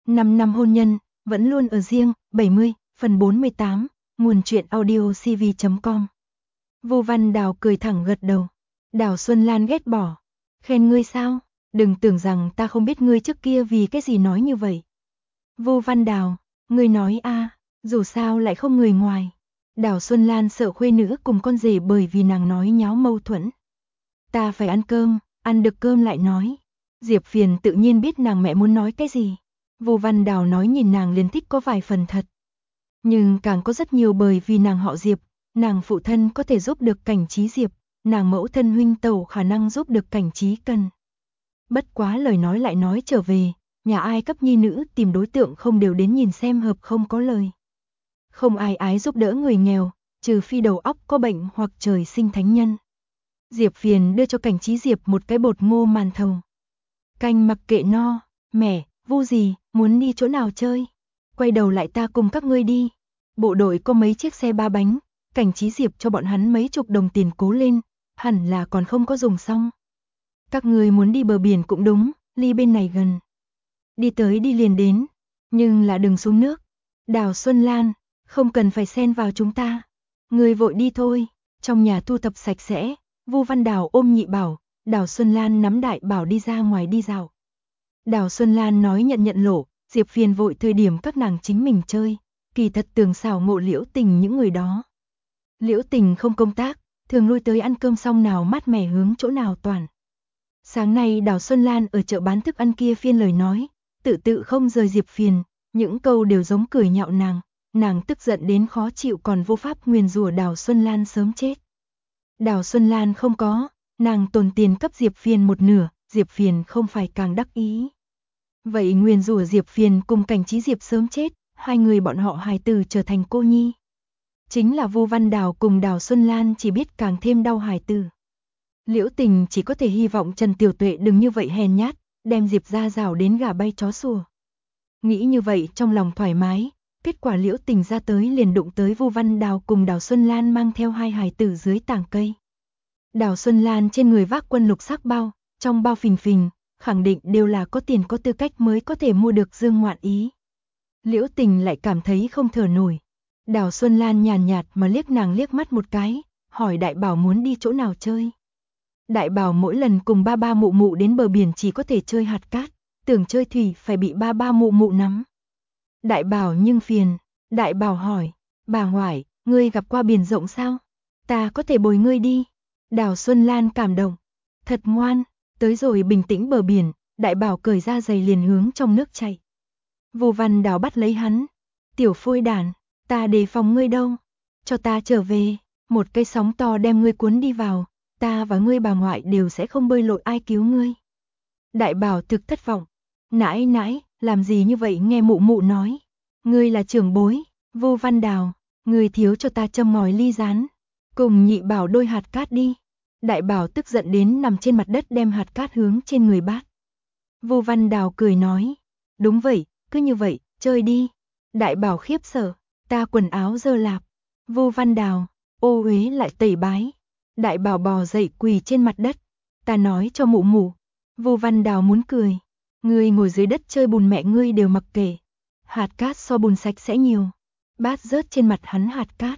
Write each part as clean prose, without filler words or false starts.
5 năm hôn nhân, vẫn luôn ở riêng, 70, phần 48, nguồn truyện audio cv.com. Vô Văn Đào cười thẳng gật đầu. Đào Xuân Lan ghét bỏ. Khen ngươi sao? Đừng tưởng rằng ta không biết ngươi trước kia vì cái gì nói như vậy. Vô Văn Đào, ngươi nói a, dù sao lại không người ngoài. Đào Xuân Lan sợ khuê nữ cùng con rể bởi vì nàng nói nháo mâu thuẫn. Ta phải ăn cơm, ăn được cơm lại nói. Diệp Phiền tự nhiên biết nàng mẹ muốn nói cái gì. Vô Văn Đào nói nhìn nàng liền thích có vài phần thật. Nhưng càng có rất nhiều bởi vì nàng họ Diệp, nàng phụ thân có thể giúp được Cảnh Trí Diệp, nàng mẫu thân huynh tẩu khả năng giúp được Cảnh Trí Cần. Bất quá lời nói lại nói trở về, nhà ai cấp nhi nữ tìm đối tượng không đều đến nhìn xem hợp không có lời. Không ai ái giúp đỡ người nghèo, trừ phi đầu óc có bệnh hoặc trời sinh thánh nhân. Diệp Phiền đưa cho Cảnh Trí Diệp một cái bột ngô màn thầu. Canh mặc kệ no, mẹ, Vu gì, muốn đi chỗ nào chơi? Quay đầu lại ta cùng các ngươi đi. Bộ đội có mấy chiếc xe ba bánh, Cảnh Trí Diệp cho bọn hắn mấy chục đồng tiền cố lên, hẳn là còn không có dùng xong. Các ngươi muốn đi bờ biển cũng đúng, ly bên này gần. Đi tới đi liền đến, nhưng là đừng xuống nước. Đào Xuân Lan, không cần phải xen vào chúng ta. Ngươi vội đi thôi. Trong nhà thu thập sạch sẽ, Vu Văn Đào ôm Nhị Bảo, Đào Xuân Lan nắm Đại Bảo đi ra ngoài đi dạo. Đào Xuân Lan nói nhận lộ, Diệp Phiền vội thời điểm các nàng chính mình chơi, kỳ thật tường xảo ngộ Liễu Tình những người đó. Liễu Tình không công tác, thường lui tới ăn cơm xong nào mát mẻ hướng chỗ nào toàn. Sáng nay Đào Xuân Lan ở chợ bán thức ăn kia phiên lời nói, tự không rời Diệp Phiền, những câu đều giống cười nhạo nàng tức giận đến khó chịu còn vô pháp nguyền rủa Đào Xuân Lan sớm chết. Đào Xuân Lan không có, nàng tồn tiền cấp Diệp Phiền một nửa, Diệp Phiền không phải càng đắc ý. Vậy nguyền rủa Diệp Phiền cùng Cảnh Trí Diệp sớm chết, hai người bọn họ hài tử trở thành cô nhi. Chính là Vu Văn Đào cùng Đào Xuân Lan chỉ biết càng thêm đau hài tử. Liễu Tình chỉ có thể hy vọng Trần Tiểu Tuệ đừng như vậy hèn nhát, đem Diệp ra rào đến gà bay chó sủa. Nghĩ như vậy trong lòng thoải mái, kết quả Liễu Tình ra tới liền đụng tới Vu Văn Đào cùng Đào Xuân Lan mang theo hai hài tử dưới tảng cây. Đào Xuân Lan trên người vác quân lục sắc bao, trong bao phình phình, khẳng định đều là có tiền có tư cách mới có thể mua được dương ngoạn ý. Liễu Tình lại cảm thấy không thở nổi. Đào Xuân Lan nhàn nhạt mà liếc nàng liếc mắt một cái, hỏi Đại Bảo muốn đi chỗ nào chơi. Đại Bảo mỗi lần cùng ba ba mụ mụ đến bờ biển chỉ có thể chơi hạt cát, tưởng chơi thủy phải bị ba ba mụ mụ nắm. Đại Bảo nhưng phiền, Đại Bảo hỏi, bà ngoại, ngươi gặp qua biển rộng sao? Ta có thể bồi ngươi đi. Đào Xuân Lan cảm động, thật ngoan, tới rồi bình tĩnh bờ biển, Đại Bảo cởi ra giày liền hướng trong nước chạy. Vô Văn Đào bắt lấy hắn, tiểu phôi đản, ta đề phòng ngươi đâu, cho ta trở về, một cây sóng to đem ngươi cuốn đi vào, ta và ngươi bà ngoại đều sẽ không bơi lội ai cứu ngươi. Đại Bảo thực thất vọng, nãi nãi, làm gì như vậy nghe mụ mụ nói, ngươi là trưởng bối, Vô Văn Đào, ngươi thiếu cho ta châm ngòi ly rán, cùng Nhị Bảo đôi hạt cát đi. Đại Bảo tức giận đến nằm trên mặt đất đem hạt cát hướng trên người bát. Vô Văn Đào cười nói, đúng vậy, cứ như vậy, chơi đi. Đại Bảo khiếp sợ, ta quần áo dơ lạp. Vô Văn Đào, ô uế lại tẩy bái. Đại Bảo bò dậy quỳ trên mặt đất, ta nói cho mụ mụ. Vô Văn Đào muốn cười, ngươi ngồi dưới đất chơi bùn mẹ ngươi đều mặc kệ. Hạt cát so bùn sạch sẽ nhiều. Bát rớt trên mặt hắn hạt cát.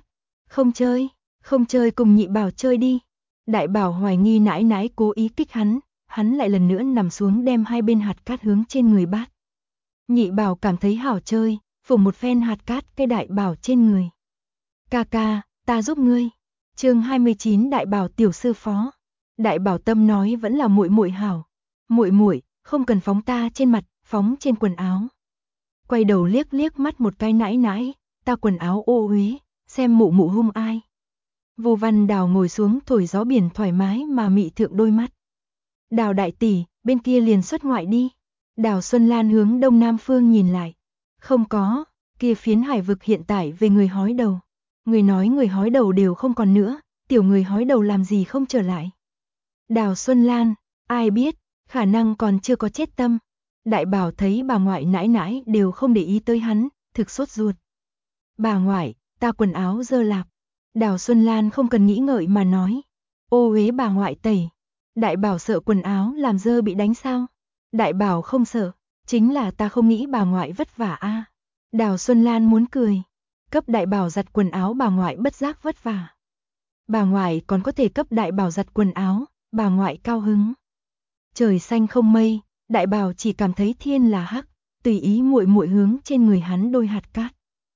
Không chơi cùng Nhị Bảo chơi đi. Đại Bảo hoài nghi nãi nãi cố ý kích hắn lại lần nữa nằm xuống đem hai bên hạt cát hướng trên người bát. Nhị Bảo cảm thấy hảo chơi, phủ một phen hạt cát cái Đại Bảo trên người. Ca ca, ta giúp ngươi. Chương 29 Đại Bảo tiểu sư phó. Đại Bảo tâm nói vẫn là muội muội hảo. Muội muội, không cần phóng ta trên mặt, phóng trên quần áo. Quay đầu liếc mắt một cái nãi nãi, ta quần áo ô uế, xem mụ mụ hung ai. Vô Văn Đào ngồi xuống thổi gió biển thoải mái mà mị thượng đôi mắt. Đào đại tỷ, bên kia liền xuất ngoại đi. Đào Xuân Lan hướng đông nam phương nhìn lại. Không có, kia phiến hải vực hiện tại về người hói đầu. Người nói người hói đầu đều không còn nữa, tiểu người hói đầu làm gì không trở lại. Đào Xuân Lan, ai biết, khả năng còn chưa có chết tâm. Đại Bảo thấy bà ngoại nãi nãi đều không để ý tới hắn, thực sốt ruột. Bà ngoại, ta quần áo dơ lạp. Đào Xuân Lan không cần nghĩ ngợi mà nói. Ô uế bà ngoại tẩy. Đại Bảo sợ quần áo làm dơ bị đánh sao? Đại Bảo không sợ. Chính là ta không nghĩ bà ngoại vất vả a. Đào Xuân Lan muốn cười. Cấp đại bảo giặt quần áo bà ngoại bất giác vất vả. Bà ngoại còn có thể cấp đại bảo giặt quần áo, bà ngoại cao hứng. Trời xanh không mây, đại bảo chỉ cảm thấy thiên là hắc, tùy ý muội muội hướng trên người hắn đôi hạt cát.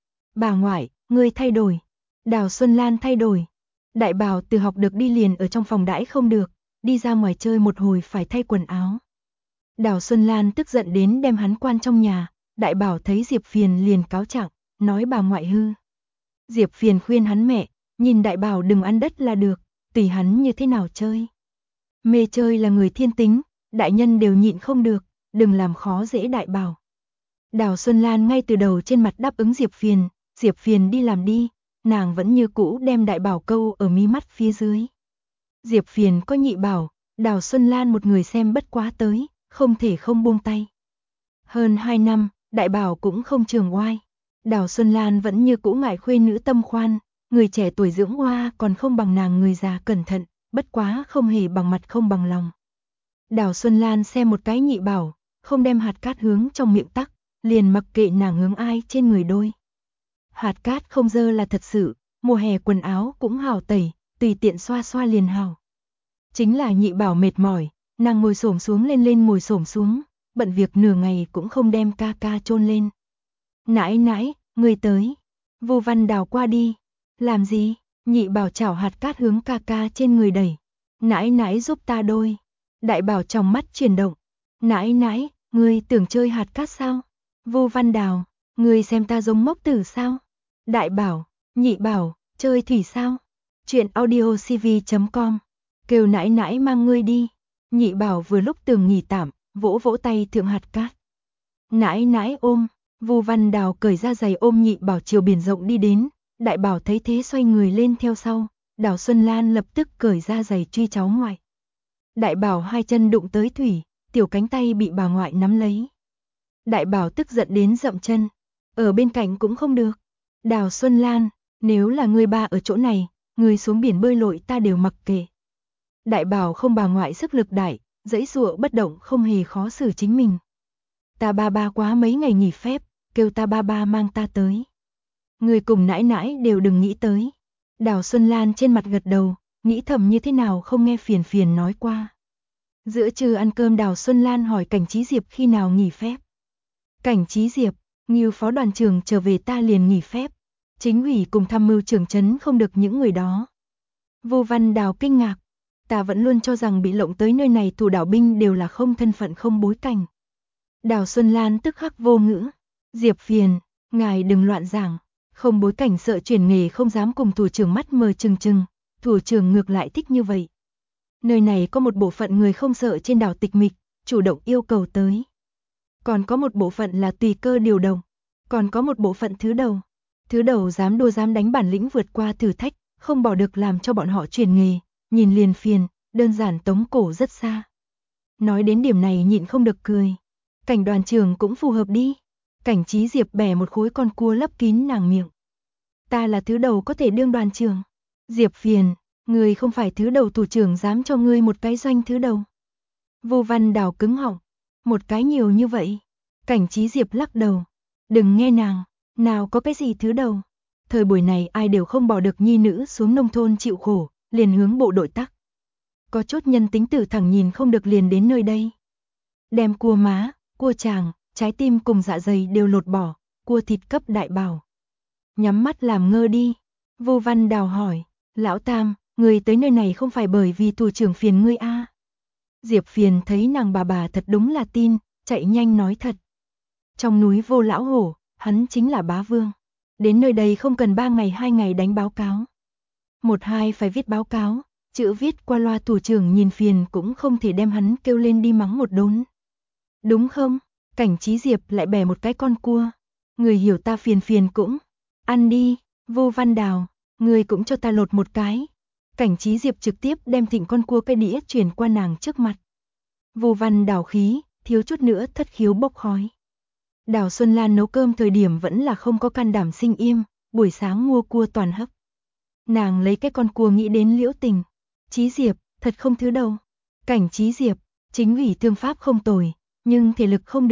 Bà ngoại, ngươi thay đổi. Đào Xuân Lan thay đổi. Đại bảo từ học được đi liền ở trong phòng đãi không được, đi ra ngoài chơi một hồi phải thay quần áo. Đào Xuân Lan tức giận đến đem hắn quan trong nhà, đại bảo thấy Diệp Phiền liền cáo trạng, nói bà ngoại hư. Diệp Phiền khuyên hắn mẹ, nhìn đại bảo đừng ăn đất là được, tùy hắn như thế nào chơi. Mê chơi là người thiên tính, đại nhân đều nhịn không được, đừng làm khó dễ đại bảo. Đào Xuân Lan ngay từ đầu trên mặt đáp ứng Diệp Phiền đi làm đi, nàng vẫn như cũ đem đại bảo câu ở mí mắt phía dưới. Diệp Phiền có nhị bảo, Đào Xuân Lan một người xem bất quá tới, không thể không buông tay. Hơn 2 năm, đại bảo cũng không trường oai. Đào Xuân Lan vẫn như cũ ngại khuê nữ tâm khoan, người trẻ tuổi dưỡng hoa còn không bằng nàng người già cẩn thận, bất quá không hề bằng mặt không bằng lòng. Đào Xuân Lan xem một cái nhị bảo, không đem hạt cát hướng trong miệng tắc, liền mặc kệ nàng hướng ai trên người đôi. Hạt cát không dơ là thật sự, mùa hè quần áo cũng hào tẩy, tùy tiện xoa xoa liền hào. Chính là nhị bảo mệt mỏi, nàng ngồi xổm xuống lên ngồi xổm xuống, bận việc nửa ngày cũng không đem ca ca chôn lên. Nãi nãi, người tới. Vô Văn Đào qua đi. Làm gì? Nhị bảo chảo hạt cát hướng ca ca trên người đẩy. Nãi nãi giúp ta đôi. Đại bảo trong mắt chuyển động. Nãi nãi, ngươi tưởng chơi hạt cát sao? Vô Văn Đào, ngươi xem ta giống mốc tử sao? Đại bảo, nhị bảo, chơi thủy sao? Chuyện audiocv.com. Kêu nãi nãi mang ngươi đi. Nhị bảo vừa lúc tưởng nghỉ tạm, vỗ vỗ tay thượng hạt cát. Nãi nãi ôm. Vu Văn Đào cởi ra giày ôm nhị bảo chiều biển rộng đi đến, đại bảo thấy thế xoay người lên theo sau, Đào Xuân Lan lập tức cởi ra giày truy cháu ngoại. Đại bảo hai chân đụng tới thủy, tiểu cánh tay bị bà ngoại nắm lấy. Đại bảo tức giận đến dậm chân, ở bên cạnh cũng không được. Đào Xuân Lan, nếu là người ba ở chỗ này, người xuống biển bơi lội ta đều mặc kệ. Đại bảo không bà ngoại sức lực đại, dãy dụa bất động không hề khó xử chính mình. Ta ba quá mấy ngày nghỉ phép, kêu ta ba mang ta tới. Người cùng nãi nãi đều đừng nghĩ tới. Đào Xuân Lan trên mặt gật đầu, nghĩ thầm như thế nào không nghe Phiền nói qua. Giữa trưa ăn cơm Đào Xuân Lan hỏi Cảnh Trí Diệp khi nào nghỉ phép. Cảnh Trí Diệp, Ngưu phó đoàn trưởng trở về ta liền nghỉ phép. Chính ủy cùng tham mưu trưởng trấn không được những người đó. Vô Văn Đào kinh ngạc. Ta vẫn luôn cho rằng bị lộng tới nơi này thủ đảo binh đều là không thân phận không bối cảnh. Đào Xuân Lan tức khắc vô ngữ. Diệp Phiền, ngài đừng loạn giảng. Không bối cảnh sợ chuyển nghề không dám cùng thủ trưởng mắt mờ trừng trừng. Thủ trưởng ngược lại thích như vậy. Nơi này có một bộ phận người không sợ trên đảo tịch mịch, chủ động yêu cầu tới. Còn có một bộ phận là tùy cơ điều động. Còn có một bộ phận thứ đầu. Thứ đầu dám đua dám đánh bản lĩnh vượt qua thử thách, không bỏ được làm cho bọn họ chuyển nghề. Nhìn liền phiền, đơn giản tống cổ rất xa. Nói đến điểm này nhịn không được cười. Cảnh đoàn trưởng cũng phù hợp đi. Cảnh Trí Diệp bẻ một khối con cua lấp kín nàng miệng. Ta là thứ đầu có thể đương đoàn trưởng. Diệp Phiền, người không phải thứ đầu thủ trưởng dám cho ngươi một cái doanh thứ đầu. Vô Văn Đào cứng họng. Một cái nhiều như vậy. Cảnh Trí Diệp lắc đầu. Đừng nghe nàng, nào có cái gì thứ đầu. Thời buổi này ai đều không bỏ được nhi nữ xuống nông thôn chịu khổ, liền hướng bộ đội tắc. Có chút nhân tính tử thẳng nhìn không được liền đến nơi đây. Đem cua má, cua tràng, trái tim cùng dạ dày đều lột bỏ, cua thịt cấp đại bảo. Nhắm mắt làm ngơ đi. Vô Văn Đào hỏi, lão Tam, người tới nơi này không phải bởi vì thủ trưởng phiền ngươi a? Diệp Phiền thấy nàng bà thật đúng là tin, chạy nhanh nói thật. Trong núi Vô Lão Hổ, hắn chính là bá vương. Đến nơi đây không cần 3 ngày 2 ngày đánh báo cáo. 1-2 phải viết báo cáo, chữ viết qua loa thủ trưởng nhìn phiền cũng không thể đem hắn kêu lên đi mắng một đốn. Đúng không? Cảnh Trí Diệp lại bẻ một cái con cua. Người hiểu ta phiền cũng. Ăn đi, Vô Văn Đào, người cũng cho ta lột một cái. Cảnh Trí Diệp trực tiếp đem thịnh con cua cái đĩa chuyển qua nàng trước mặt. Vô Văn Đào khí, thiếu chút nữa thất khiếu bốc khói. Đào Xuân Lan nấu cơm thời điểm vẫn là không có can đảm sinh im, buổi sáng mua cua toàn hấp. Nàng lấy cái con cua nghĩ đến Liễu Tình. Trí Diệp, thật không thứ đâu. Cảnh Trí Diệp, chính ủy thương pháp không tồi, nhưng thể lực không được,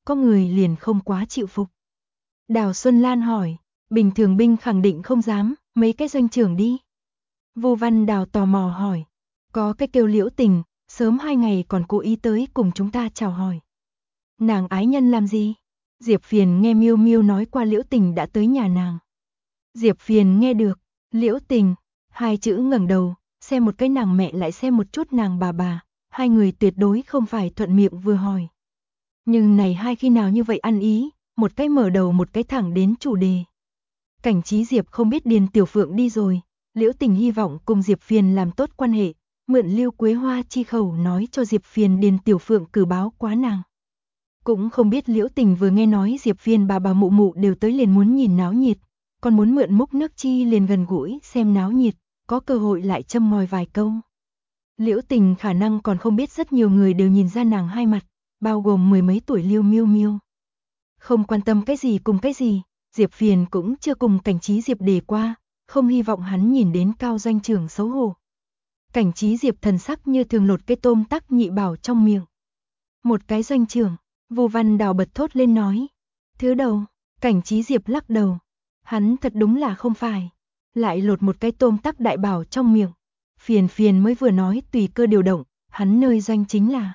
có người liền không quá chịu phục. Đào Xuân Lan hỏi, bình thường binh khẳng định không dám, mấy cái doanh trưởng đi. Vô Văn Đào tò mò hỏi, có cái kêu Liễu Tình, sớm 2 ngày còn cố ý tới cùng chúng ta chào hỏi. Nàng ái nhân làm gì? Diệp Phiền nghe Miêu Miêu nói qua Liễu Tình đã tới nhà nàng. Diệp Phiền nghe được, Liễu Tình, hai chữ ngẩng đầu, xem một cái nàng mẹ lại xem một chút nàng bà, hai người tuyệt đối không phải thuận miệng vừa hỏi. Nhưng này hai khi nào như vậy ăn ý, một cái mở đầu một cái thẳng đến chủ đề. Cảnh Trí Diệp không biết Điền Tiểu Phượng đi rồi, Liễu Tình hy vọng cùng Diệp Phiền làm tốt quan hệ, mượn Lưu Quế Hoa chi khẩu nói cho Diệp Phiền Điền Tiểu Phượng cử báo quá nàng. Cũng không biết Liễu Tình vừa nghe nói Diệp Phiền bà mụ mụ đều tới liền muốn nhìn náo nhiệt, còn muốn mượn múc nước chi liền gần gũi xem náo nhiệt, có cơ hội lại châm ngòi vài câu. Liễu Tình khả năng còn không biết rất nhiều người đều nhìn ra nàng hai mặt, bao gồm 10 mấy tuổi Liêu Miêu Miêu. Không quan tâm cái gì cùng cái gì, Diệp Phiền cũng chưa cùng Cảnh Trí Diệp đề qua, không hy vọng hắn nhìn đến Cao doanh trưởng xấu hổ. Cảnh Trí Diệp thần sắc như thường lột cái tôm tắc nhị bảo trong miệng. Một cái doanh trưởng, Vô Văn Đào bật thốt lên nói. Thứ đầu, Cảnh Trí Diệp lắc đầu. Hắn thật đúng là không phải. Lại lột một cái tôm tắc đại bảo trong miệng. Phiền mới vừa nói tùy cơ điều động, hắn nơi doanh chính là.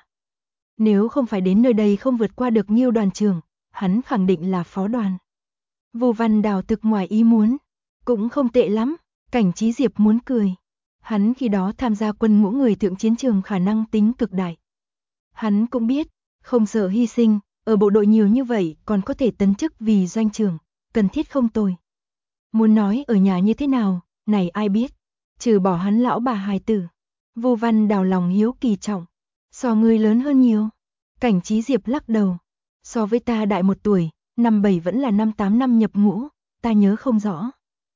Nếu không phải đến nơi đây không vượt qua được Nghiêu đoàn trưởng, hắn khẳng định là phó đoàn. Vô Văn Đào thực ngoài ý muốn. Cũng không tệ lắm, Cảnh Trí Diệp muốn cười. Hắn khi đó tham gia quân ngũ người thượng chiến trường khả năng tính cực đại. Hắn cũng biết, không sợ hy sinh, ở bộ đội nhiều như vậy còn có thể tấn chức vì doanh trưởng, cần thiết không tồi. Muốn nói ở nhà như thế nào, này ai biết, trừ bỏ hắn lão bà hài tử. Vô Văn Đào lòng hiếu kỳ trọng, so ngươi lớn hơn nhiều. Cảnh Trí Diệp lắc đầu, so với ta đại 1 tuổi, năm 7 vẫn là năm 8 năm nhập ngũ, ta nhớ không rõ.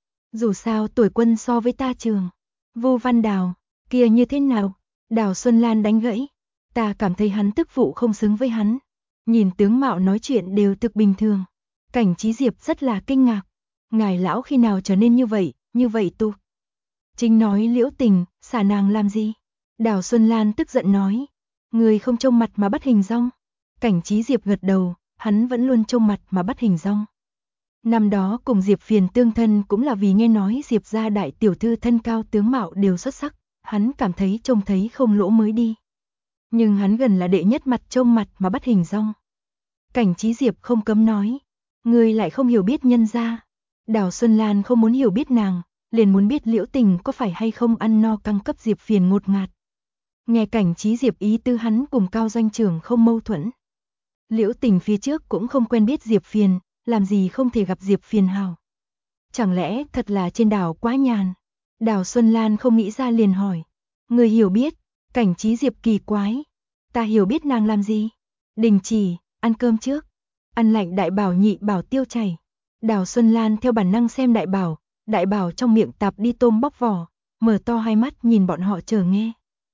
Dù sao tuổi quân so với ta trường. Vô Văn Đào, kia như thế nào? Đào Xuân Lan đánh gãy. Ta cảm thấy hắn tức phụ không xứng với hắn. Nhìn tướng mạo nói chuyện đều thực bình thường. Cảnh Trí Diệp rất là kinh ngạc. Ngài lão khi nào trở nên như vậy tu. Chính nói Liễu Tình, xả nàng làm gì? Đào Xuân Lan tức giận nói. Người không trông mặt mà bắt hình dong. Cảnh Trí Diệp gật đầu, hắn vẫn luôn trông mặt mà bắt hình dong. Năm đó cùng Diệp Phiền tương thân cũng là vì nghe nói Diệp gia đại tiểu thư thân cao tướng mạo đều xuất sắc, hắn cảm thấy trông thấy không lỗ mới đi. Nhưng hắn gần là đệ nhất mặt trông mặt mà bắt hình dong. Cảnh Trí Diệp không cấm nói, người lại không hiểu biết nhân gia. Đào Xuân Lan không muốn hiểu biết nàng, liền muốn biết Liễu Tình có phải hay không ăn no căng cấp Diệp Phiền ngột ngạt. Nghe Cảnh Trí Diệp ý tư hắn cùng Cao doanh trưởng không mâu thuẫn. Liễu Tình phía trước cũng không quen biết Diệp Phiền, làm gì không thể gặp Diệp Phiền hào. Chẳng lẽ thật là trên đảo quá nhàn? Đào Xuân Lan không nghĩ ra liền hỏi. Người hiểu biết, Cảnh Trí Diệp kỳ quái. Ta hiểu biết nàng làm gì? Đình chỉ, ăn cơm trước. Ăn lạnh đại bảo nhị bảo tiêu chảy. Đào Xuân Lan theo bản năng xem đại bảo trong miệng tạp đi tôm bóc vỏ, mở to hai mắt nhìn bọn họ chờ nghe.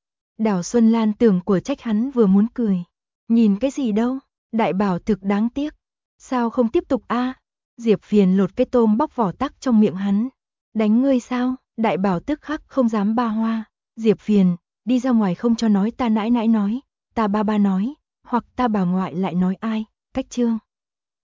Đào Xuân Lan tưởng của trách hắn vừa muốn cười. Nhìn cái gì đâu, đại bảo thực đáng tiếc. Sao không tiếp tục a? Diệp Phiền lột cái tôm bóc vỏ tắc trong miệng hắn. Đánh ngươi sao? Đại bảo tức khắc không dám ba hoa. Diệp Phiền, đi ra ngoài không cho nói ta nãi nãi nói, ta ba nói, hoặc ta bà ngoại lại nói ai, cách chương.